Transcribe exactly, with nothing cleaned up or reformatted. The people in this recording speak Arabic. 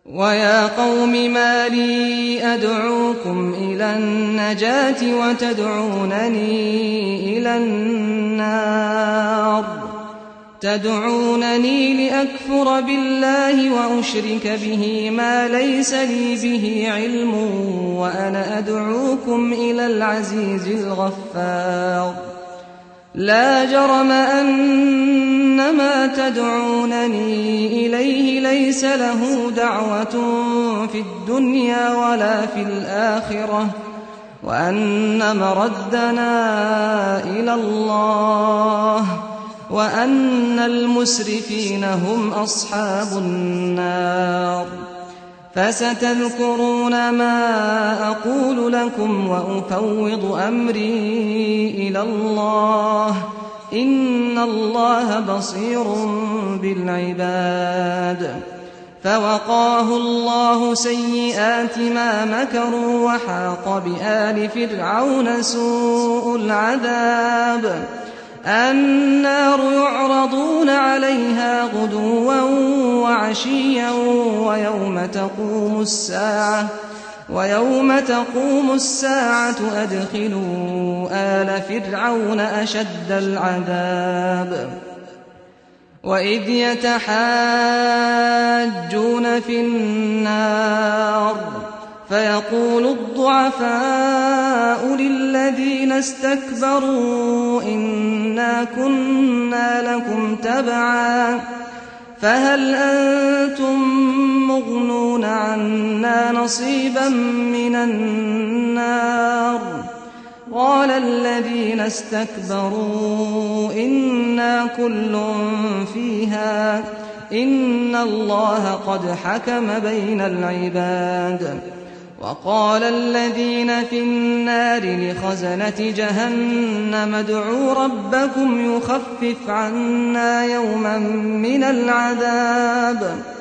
ويا قوم ما لي أدعوكم إلى النجاة وتدعونني إلى النار تدعونني لأكفر بالله وأشرك به ما ليس لي به علم وأنا أدعوكم إلى العزيز الغفار لا جرم أن ما تدعونني إليه ليس له دعوة في الدنيا ولا في الآخرة وأن مردنا إلى الله وأن المسرفين هم أصحاب النار فستذكرون ما أقول لكم وأفوض أمري إلى الله إن الله بصير بالعباد فوقاه الله سيئات ما مكروا وحاق بآل فرعون سوء العذاب النار يعرضون عليها غدوا وعشيا ويوم تقوم الساعة ويوم تقوم الساعة أدخلوا آل فرعون أشد العذاب وإذ يتحاجون في النار فيقول الضعفاء للذين استكبروا إنا كنا لكم تبعا فهل أنتم مغنون عنا نصيبا من النار قال الذين استكبروا إنا كل فيها إن الله قد حكم بين العباد وقال الذين في النار لخزنة جهنم ادعوا ربكم يخفف عنا يوما من العذاب